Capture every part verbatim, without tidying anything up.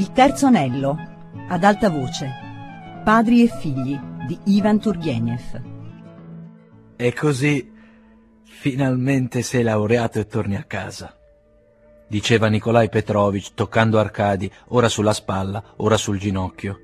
Il terzo anello, ad alta voce. Padri e figli di Ivan Turgenev. E così finalmente sei laureato e torni a casa, diceva Nikolaj Petrovich toccando Arkady ora sulla spalla, ora sul ginocchio.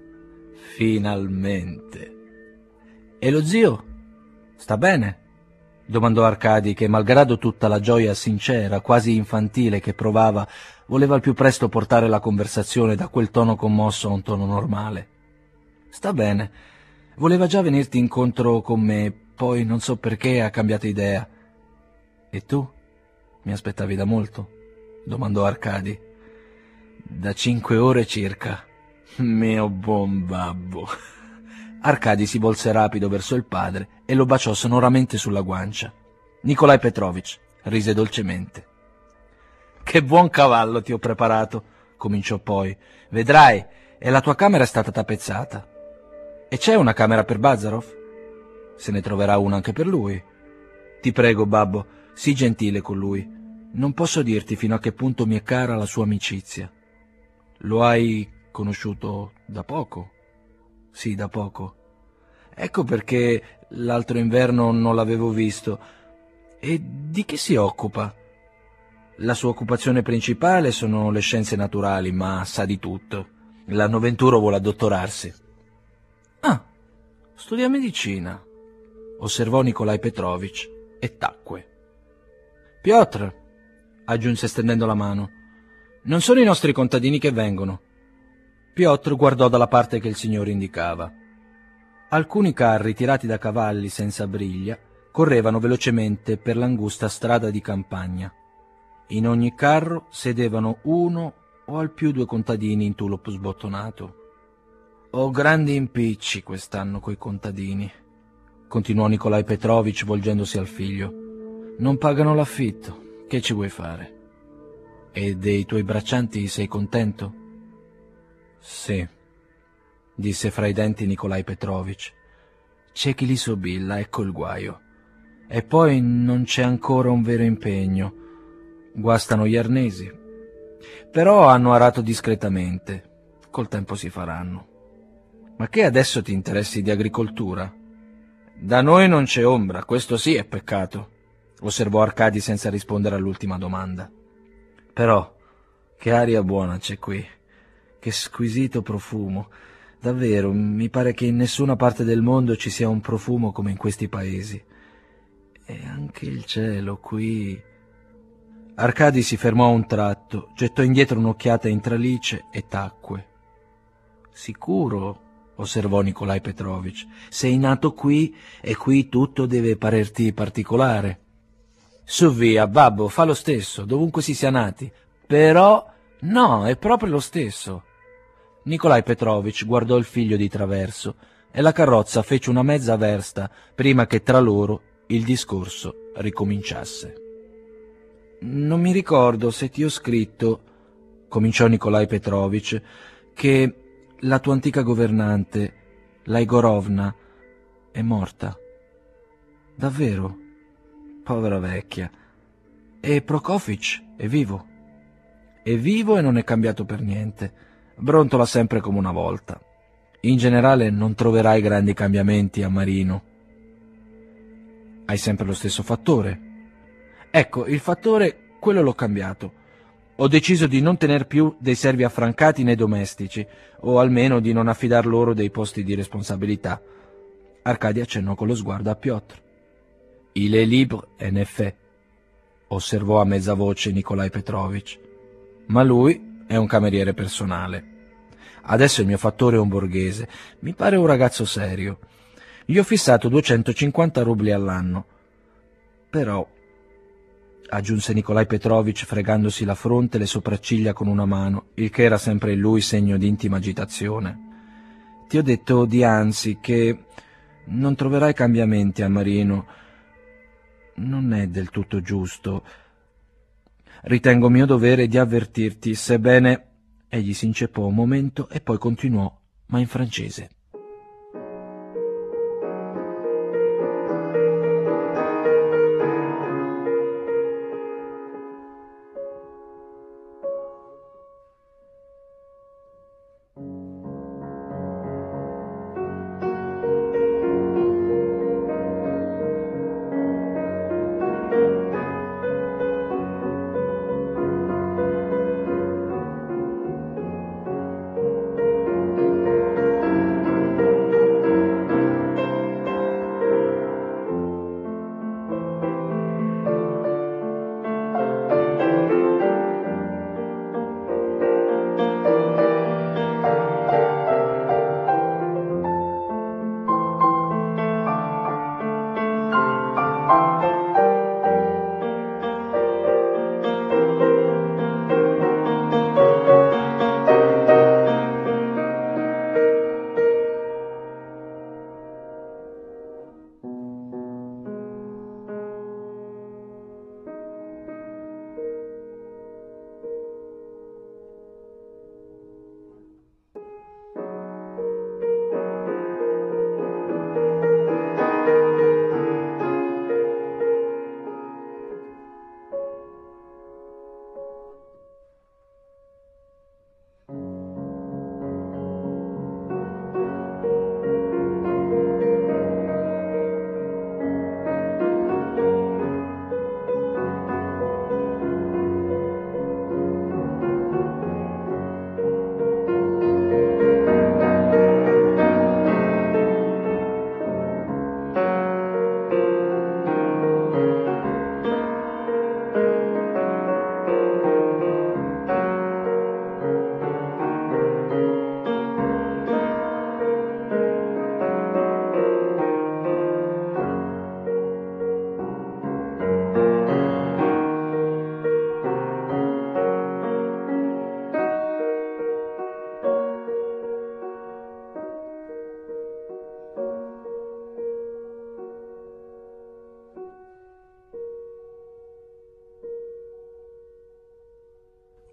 Finalmente. E lo zio? Sta bene? Domandò Arkady, che malgrado tutta la gioia sincera, quasi infantile che provava, voleva al più presto portare la conversazione da quel tono commosso a un tono normale. Sta bene. Voleva già venirti incontro con me, poi non so perché ha cambiato idea. E tu? Mi aspettavi da molto? Domandò Arkady. Da cinque ore circa. Mio buon babbo. Arkady si volse rapido verso il padre e lo baciò sonoramente sulla guancia. Nikolaj Petrovich rise dolcemente. Che buon cavallo ti ho preparato, cominciò poi. Vedrai, e la tua camera è stata tappezzata. E c'è una camera per Bazarov? Se ne troverà una anche per lui. Ti prego, babbo, sii gentile con lui. Non posso dirti fino a che punto mi è cara la sua amicizia. Lo hai conosciuto da poco? Sì, da poco. Ecco perché l'altro inverno non l'avevo visto. E di che si occupa? La sua occupazione principale sono le scienze naturali, ma sa di tutto. L'anno venturo vuole addottorarsi. Ah, studia medicina, osservò Nikolaj Petrovich e tacque. Piotr, aggiunse stendendo la mano, non sono i nostri contadini che vengono. Piotr guardò dalla parte che il signore indicava. Alcuni carri tirati da cavalli senza briglia correvano velocemente per l'angusta strada di campagna. In ogni carro sedevano uno o al più due contadini in tulip sbottonato. Ho grandi impicci quest'anno coi contadini, continuò Nikolaj Petrovich volgendosi al figlio. Non pagano l'affitto, che ci vuoi fare? E dei tuoi braccianti sei contento? Sì, disse fra i denti Nikolaj Petrovich. C'è chi li sobilla, ecco il guaio. E poi non c'è ancora un vero impegno. Guastano gli arnesi. Però hanno arato discretamente. Col tempo si faranno. Ma che adesso ti interessi di agricoltura? Da noi non c'è ombra, questo sì è peccato, osservò Arkady senza rispondere all'ultima domanda. Però, che aria buona c'è qui, che squisito profumo. Davvero, mi pare che in nessuna parte del mondo ci sia un profumo come in questi paesi. E anche il cielo qui... Arkady si fermò a un tratto, gettò indietro un'occhiata in tralice e tacque. Sicuro, osservò Nikolaj Petrovich, sei nato qui e qui tutto deve parerti particolare. Su via, babbo, fa lo stesso, dovunque si sia nati. Però, no, è proprio lo stesso. Nikolaj Petrovich guardò il figlio di traverso e la carrozza fece una mezza versta prima che tra loro il discorso ricominciasse. Non mi ricordo se ti ho scritto, cominciò Nikolaj Petrovich, che la tua antica governante, la Igorovna, è morta. Davvero? Povera vecchia. E Prokofich è vivo. È vivo e non è cambiato per niente. Brontola sempre come una volta. In generale non troverai grandi cambiamenti a Marino. Hai sempre lo stesso fattore. Ecco, il fattore, quello l'ho cambiato. Ho deciso di non tener più dei servi affrancati nei domestici, o almeno di non affidar loro dei posti di responsabilità. Arkady accennò con lo sguardo a Piotr. Il est libre, en effet, osservò a mezza voce Nikolaj Petrovich. Ma lui è un cameriere personale. Adesso il mio fattore è un borghese. Mi pare un ragazzo serio. Gli ho fissato duecentocinquanta rubli all'anno. Però, aggiunse Nikolaj Petrovich fregandosi la fronte e le sopracciglia con una mano, il che era sempre in lui segno di intima agitazione. Ti ho detto dianzi che non troverai cambiamenti a Marino. Non è del tutto giusto. Ritengo mio dovere di avvertirti, sebbene... Egli si inceppò un momento e poi continuò, ma in francese.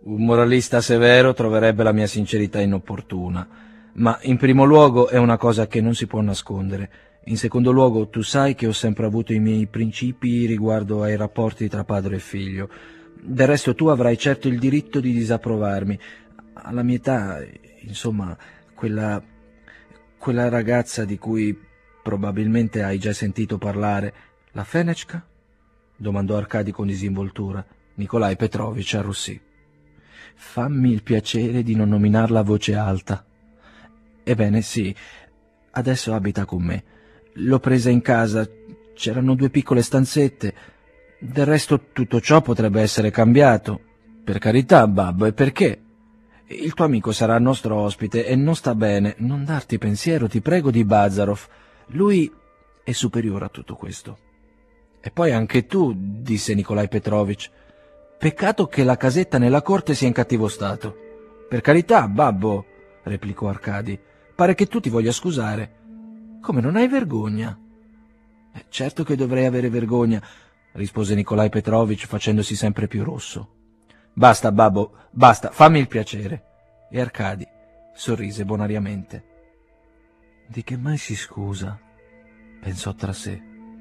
Un moralista severo troverebbe la mia sincerità inopportuna, ma in primo luogo è una cosa che non si può nascondere. In secondo luogo, tu sai che ho sempre avuto i miei principi riguardo ai rapporti tra padre e figlio. Del resto tu avrai certo il diritto di disapprovarmi. Alla mia età, insomma, quella, quella ragazza di cui probabilmente hai già sentito parlare, la Fenechka? Domandò Arcadi con disinvoltura. Nikolaj Petrovich arrossì. Fammi il piacere di non nominarla a voce alta. Ebbene sì, adesso abita con me. L'ho presa in casa, c'erano due piccole stanzette. Del resto tutto ciò potrebbe essere cambiato. Per carità, babbo, e perché? Il tuo amico sarà nostro ospite e non sta bene. Non darti pensiero, ti prego, di Bazarov. Lui è superiore a tutto questo. E poi anche tu, disse Nikolaj Petrovich. Peccato che la casetta nella corte sia in cattivo stato. Per carità, babbo, replicò Arcadi. Pare che tu ti voglia scusare. Come, non hai vergogna? Eh, certo che dovrei avere vergogna, rispose Nikolaj Petrovich facendosi sempre più rosso. Basta, babbo, basta, fammi il piacere. E Arcadi sorrise bonariamente. Di che mai si scusa? Pensò tra sé.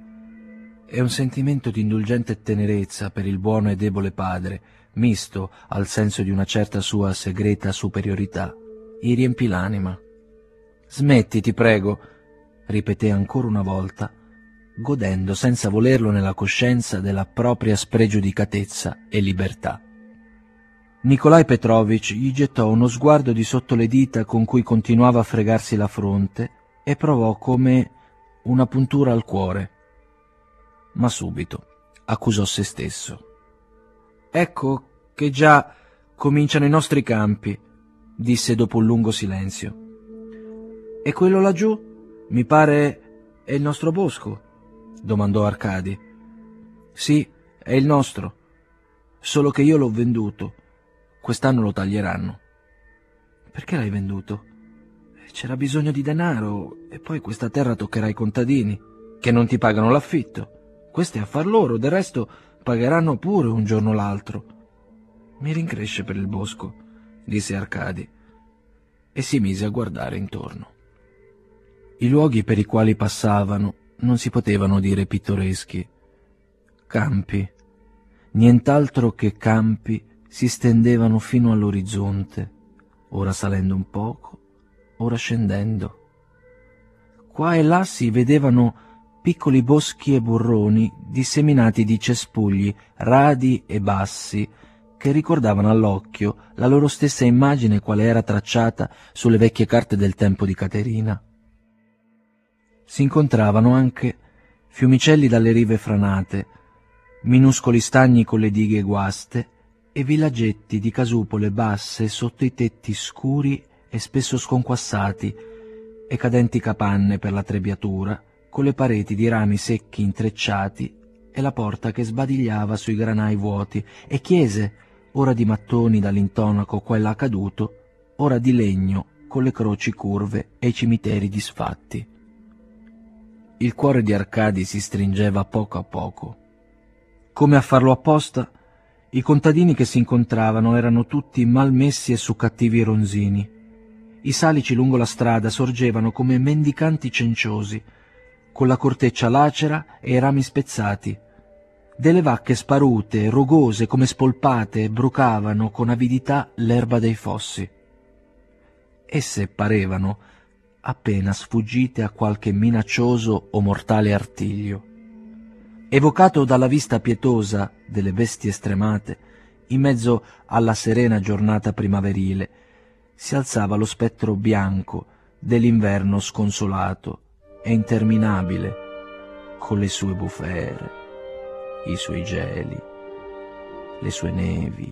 È un sentimento di indulgente tenerezza per il buono e debole padre, misto al senso di una certa sua segreta superiorità. Gli riempì l'anima. Smetti, ti prego, ripeté ancora una volta, godendo senza volerlo nella coscienza della propria spregiudicatezza e libertà. Nikolaj Petrovich gli gettò uno sguardo di sotto le dita con cui continuava a fregarsi la fronte e provò come una puntura al cuore. Ma subito accusò se stesso. Ecco che già cominciano i nostri campi, disse dopo un lungo silenzio. E quello laggiù, mi pare, è il nostro bosco? Domandò Arcadi. Sì, è il nostro, solo che io l'ho venduto. Quest'anno lo taglieranno. Perché l'hai venduto? C'era bisogno di denaro, e poi questa terra toccherà ai contadini, che non ti pagano l'affitto. Questo è affar loro, del resto pagheranno pure un giorno o l'altro. Mi rincresce per il bosco, disse Arcadi, e si mise a guardare intorno. I luoghi per i quali passavano non si potevano dire pittoreschi. Campi, nient'altro che campi, si stendevano fino all'orizzonte, ora salendo un poco, ora scendendo. Qua e là si vedevano piccoli boschi e burroni disseminati di cespugli radi e bassi che ricordavano all'occhio la loro stessa immagine quale era tracciata sulle vecchie carte del tempo di Caterina. Si incontravano anche fiumicelli dalle rive franate, minuscoli stagni con le dighe guaste e villaggetti di casupole basse sotto i tetti scuri e spesso sconquassati e cadenti capanne per la trebbiatura, con le pareti di rami secchi intrecciati e la porta che sbadigliava sui granai vuoti, e chiese, ora di mattoni dall'intonaco qua e là caduto, ora di legno con le croci curve e i cimiteri disfatti. Il cuore di Arcadi si stringeva a poco a poco. Come a farlo apposta, i contadini che si incontravano erano tutti malmessi e su cattivi ronzini. I salici lungo la strada sorgevano come mendicanti cenciosi, con la corteccia lacera e i rami spezzati. Delle vacche sparute, rugose come spolpate, brucavano con avidità l'erba dei fossi. Esse parevano appena sfuggite a qualche minaccioso o mortale artiglio. Evocato dalla vista pietosa delle bestie stremate, in mezzo alla serena giornata primaverile, si alzava lo spettro bianco dell'inverno sconsolato e interminabile, con le sue bufere, i suoi geli, le sue nevi.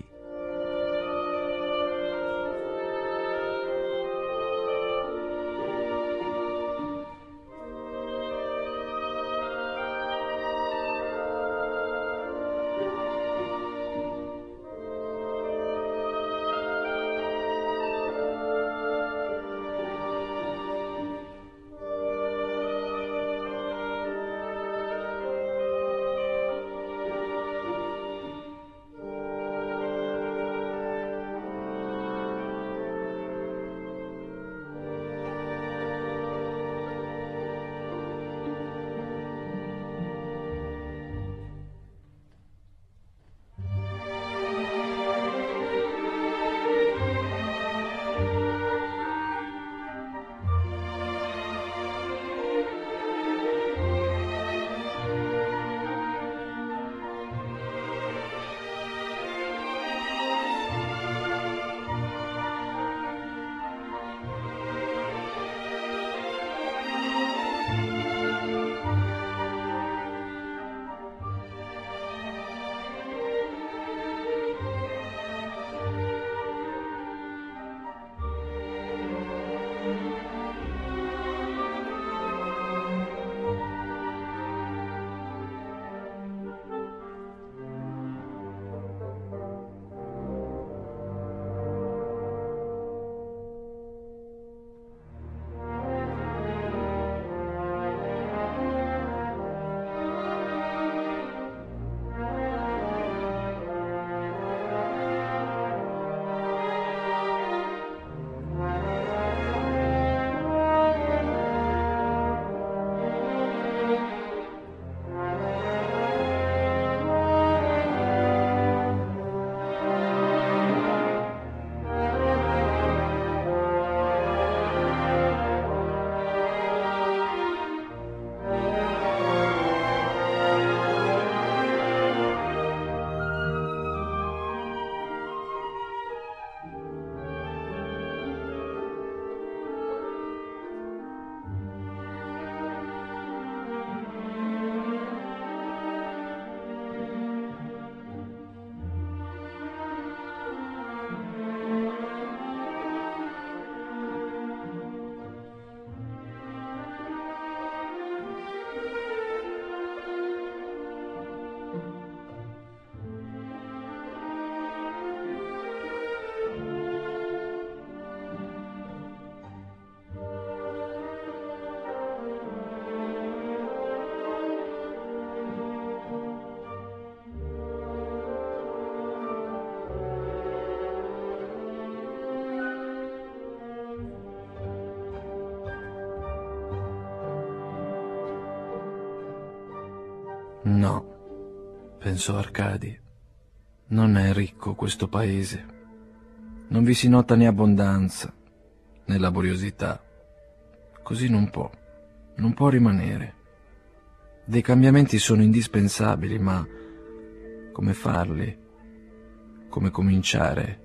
No, pensò Arcadi, non è ricco questo paese. Non vi si nota né abbondanza, né laboriosità. Così non può, non può rimanere. Dei cambiamenti sono indispensabili, ma come farli? Come cominciare?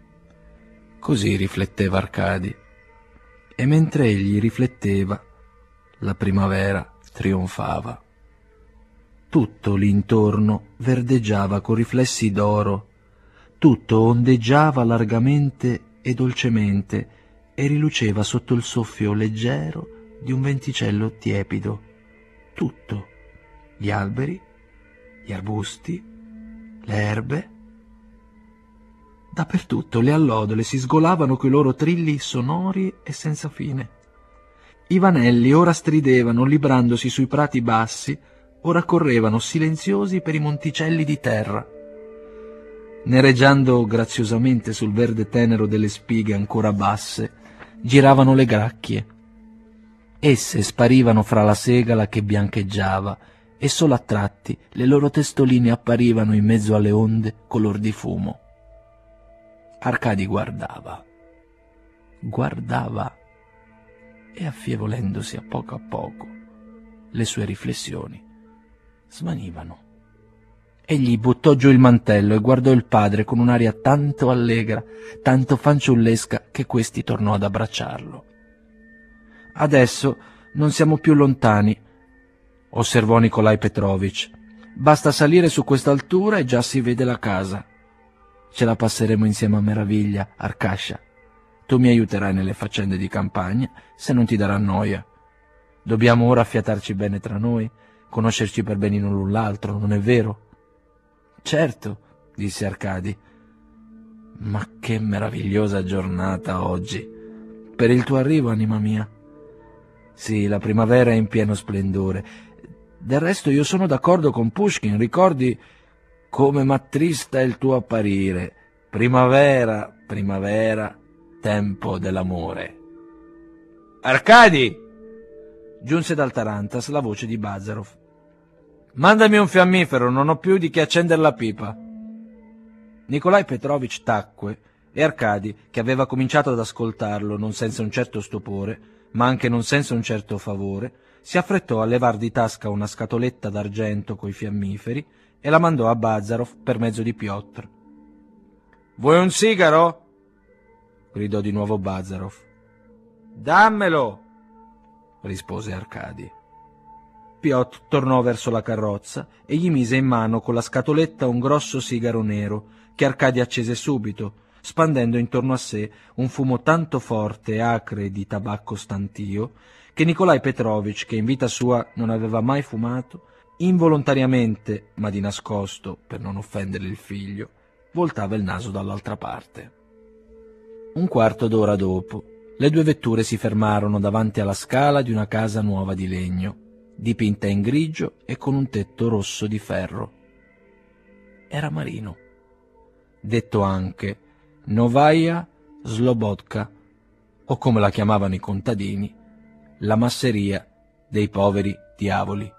Così rifletteva Arcadi. E mentre egli rifletteva, la primavera trionfava. Tutto l'intorno verdeggiava con riflessi d'oro, tutto ondeggiava largamente e dolcemente e riluceva sotto il soffio leggero di un venticello tiepido. Tutto, gli alberi, gli arbusti, le erbe. Dappertutto le allodole si sgolavano coi loro trilli sonori e senza fine. I vanelli ora stridevano librandosi sui prati bassi, ora correvano silenziosi per i monticelli di terra. Nereggiando graziosamente sul verde tenero delle spighe ancora basse, giravano le gracchie. Esse sparivano fra la segala che biancheggiava e solo a tratti le loro testoline apparivano in mezzo alle onde color di fumo. Arcadi guardava, guardava e, affievolendosi a poco a poco, le sue riflessioni svanivano. Egli buttò giù il mantello e guardò il padre con un'aria tanto allegra, tanto fanciullesca, che questi tornò ad abbracciarlo. «Adesso non siamo più lontani», osservò Nikolaj Petrovich. «Basta salire su quest'altura e già si vede la casa. Ce la passeremo insieme a meraviglia, Arcascia. Tu mi aiuterai nelle faccende di campagna, se non ti darà noia. Dobbiamo ora affiatarci bene tra noi, conoscerci per bene l'un l'altro, non è vero?» «Certo», disse Arcadi. «Ma che meravigliosa giornata oggi! Per il tuo arrivo, anima mia. Sì, la primavera è in pieno splendore. Del resto io sono d'accordo con Pushkin, ricordi come m'attrista il tuo apparire. Primavera, primavera, tempo dell'amore». «Arcadi!» giunse dal Tarantas la voce di Bazarov. «Mandami un fiammifero, non ho più di che accendere la pipa». Nikolaj Petrovich tacque e Arcadi, che aveva cominciato ad ascoltarlo non senza un certo stupore, ma anche non senza un certo favore, si affrettò a levar di tasca una scatoletta d'argento coi fiammiferi e la mandò a Bazarov per mezzo di Piotr. «Vuoi un sigaro?» gridò di nuovo Bazarov. «Dammelo!» rispose Arcadi. Piotr tornò verso la carrozza e gli mise in mano con la scatoletta un grosso sigaro nero che Arcadi accese subito, spandendo intorno a sé un fumo tanto forte e acre di tabacco stantio che Nikolaj Petrovich, che in vita sua non aveva mai fumato, involontariamente, ma di nascosto per non offendere il figlio, voltava il naso dall'altra parte. Un quarto d'ora dopo, le due vetture si fermarono davanti alla scala di una casa nuova di legno, dipinta in grigio e con un tetto rosso di ferro. Era Marino, detto anche Novaja Slobodka, o come la chiamavano i contadini, la masseria dei poveri diavoli.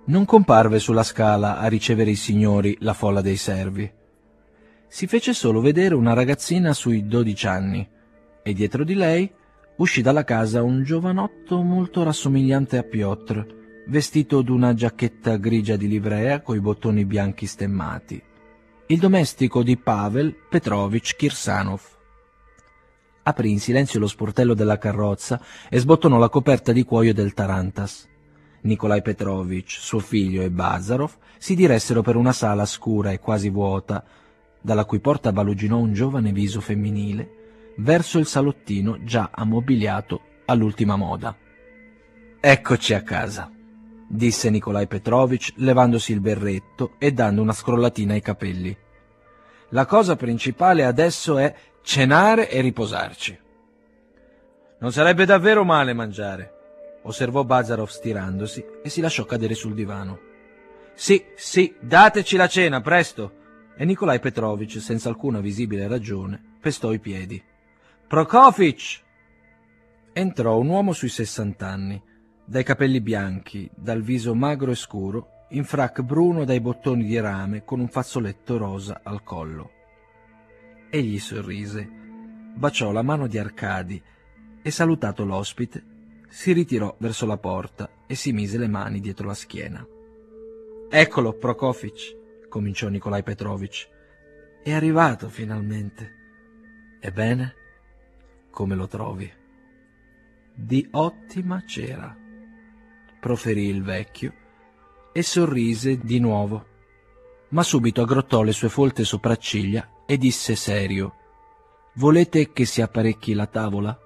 Non comparve sulla scala a ricevere i signori la folla dei servi. Si fece solo vedere una ragazzina sui dodici anni e dietro di lei uscì dalla casa un giovanotto molto rassomigliante a Piotr, vestito d'una giacchetta grigia di livrea coi bottoni bianchi stemmati. Il domestico di Pavel Petrovich Kirsanov. Aprì in silenzio lo sportello della carrozza e sbottonò la coperta di cuoio del tarantas. Nikolai Petrovich, suo figlio e Bazarov si diressero per una sala scura e quasi vuota, dalla cui porta baluginò un giovane viso femminile, verso il salottino già ammobiliato all'ultima moda. «Eccoci a casa», disse Nikolai Petrovich levandosi il berretto e dando una scrollatina ai capelli. «La cosa principale adesso è cenare e riposarci». «Non sarebbe davvero male mangiare», osservò Bazarov stirandosi e si lasciò cadere sul divano. «Sì, sì, dateci la cena, presto!» E Nikolai Petrovich, senza alcuna visibile ragione, pestò i piedi. «Prokofich!» Entrò un uomo sui sessant'anni, dai capelli bianchi, dal viso magro e scuro, in frac bruno dai bottoni di rame con un fazzoletto rosa al collo. Egli sorrise, baciò la mano di Arkady e, salutato l'ospite, si ritirò verso la porta e si mise le mani dietro la schiena. «Eccolo, Prokofich», cominciò Nikolai Petrovich. «È arrivato finalmente. Ebbene, come lo trovi?» «Di ottima cera», proferì il vecchio e sorrise di nuovo, ma subito aggrottò le sue folte sopracciglia e disse serio: «Volete che si apparecchi la tavola?»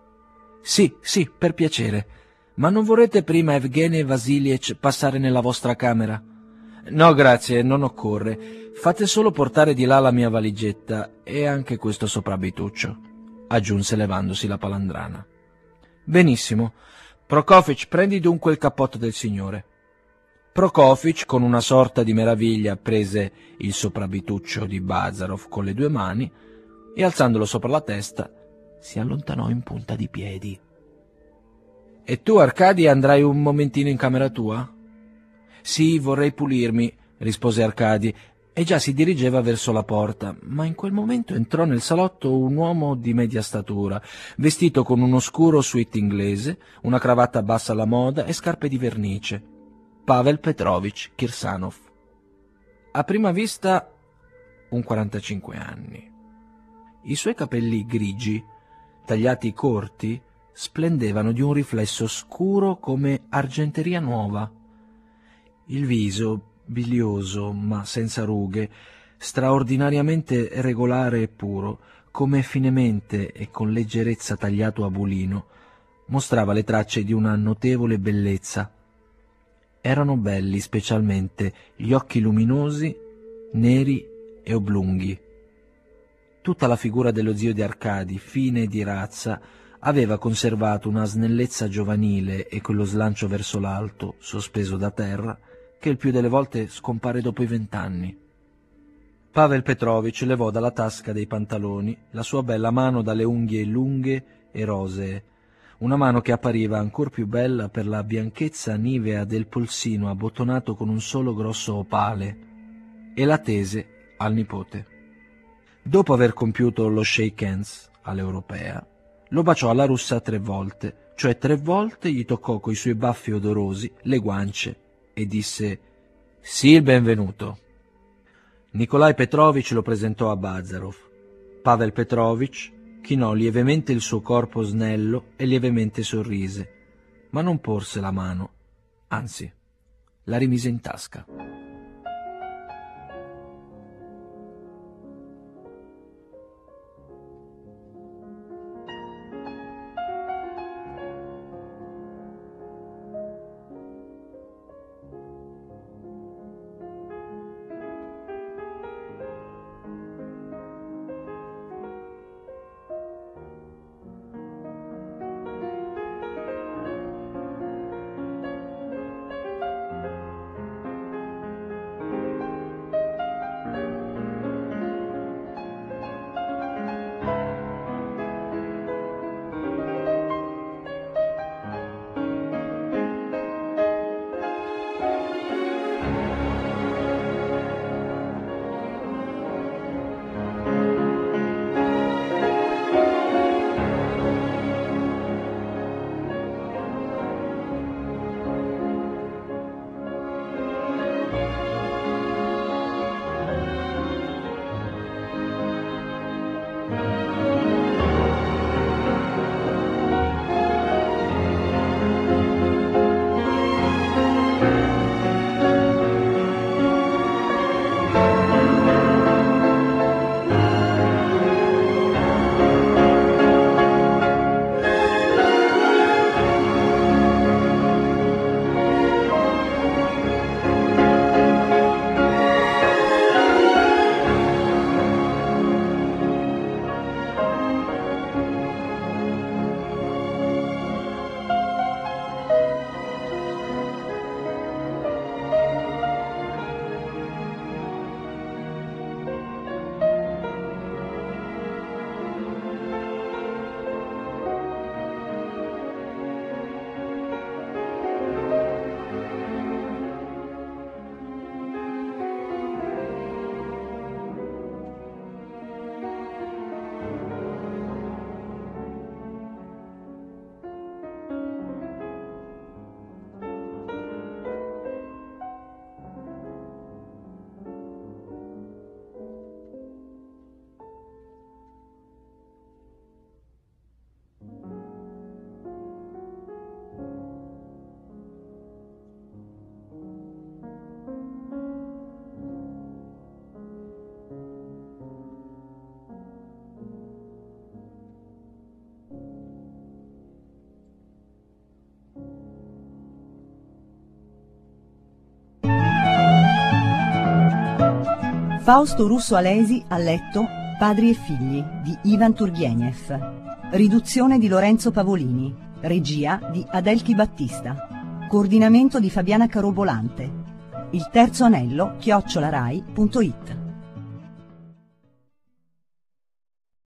«Sì, sì, per piacere. Ma non vorrete prima Evgeny Vasilievich passare nella vostra camera?» «No, grazie, non occorre. Fate solo portare di là la mia valigetta e anche questo soprabituccio», aggiunse levandosi la palandrana. «Benissimo. Prokofich, prendi dunque il cappotto del signore». Prokofich, con una sorta di meraviglia, prese il soprabituccio di Bazarov con le due mani e, alzandolo sopra la testa, si allontanò in punta di piedi. «E tu, Arkady, andrai un momentino in camera tua?» «Sì, vorrei pulirmi», rispose Arkady, e già si dirigeva verso la porta, ma in quel momento entrò nel salotto un uomo di media statura, vestito con un oscuro suite inglese, una cravatta bassa alla moda e scarpe di vernice. Pavel Petrovich Kirsanov. A prima vista un quarantacinque anni. I suoi capelli grigi, tagliati corti, splendevano di un riflesso scuro come argenteria nuova. Il viso, bilioso ma senza rughe, straordinariamente regolare e puro, come finemente e con leggerezza tagliato a bulino, mostrava le tracce di una notevole bellezza. Erano belli specialmente gli occhi luminosi, neri e oblunghi. Tutta la figura dello zio di Arkady, fine e di razza, aveva conservato una snellezza giovanile e quello slancio verso l'alto, sospeso da terra, che il più delle volte scompare dopo i vent'anni. Pavel Petrovich levò dalla tasca dei pantaloni la sua bella mano dalle unghie lunghe e rosee, una mano che appariva ancor più bella per la bianchezza nivea del polsino abbottonato con un solo grosso opale, e la tese al nipote. Dopo aver compiuto lo shake hands all'europea, lo baciò alla russa tre volte, cioè tre volte gli toccò coi suoi baffi odorosi le guance e disse «Sì, il benvenuto». Nikolai Petrovich lo presentò a Bazarov. Pavel Petrovich chinò lievemente il suo corpo snello e lievemente sorrise, ma non porse la mano, anzi, la rimise in tasca. Fausto Russo Alesi ha letto Padri e figli di Ivan Turgenev. Riduzione di Lorenzo Pavolini. Regia di Adelchi Battista. Coordinamento di Fabiana Carobolante. Il terzo anello chiocciolarai punto it.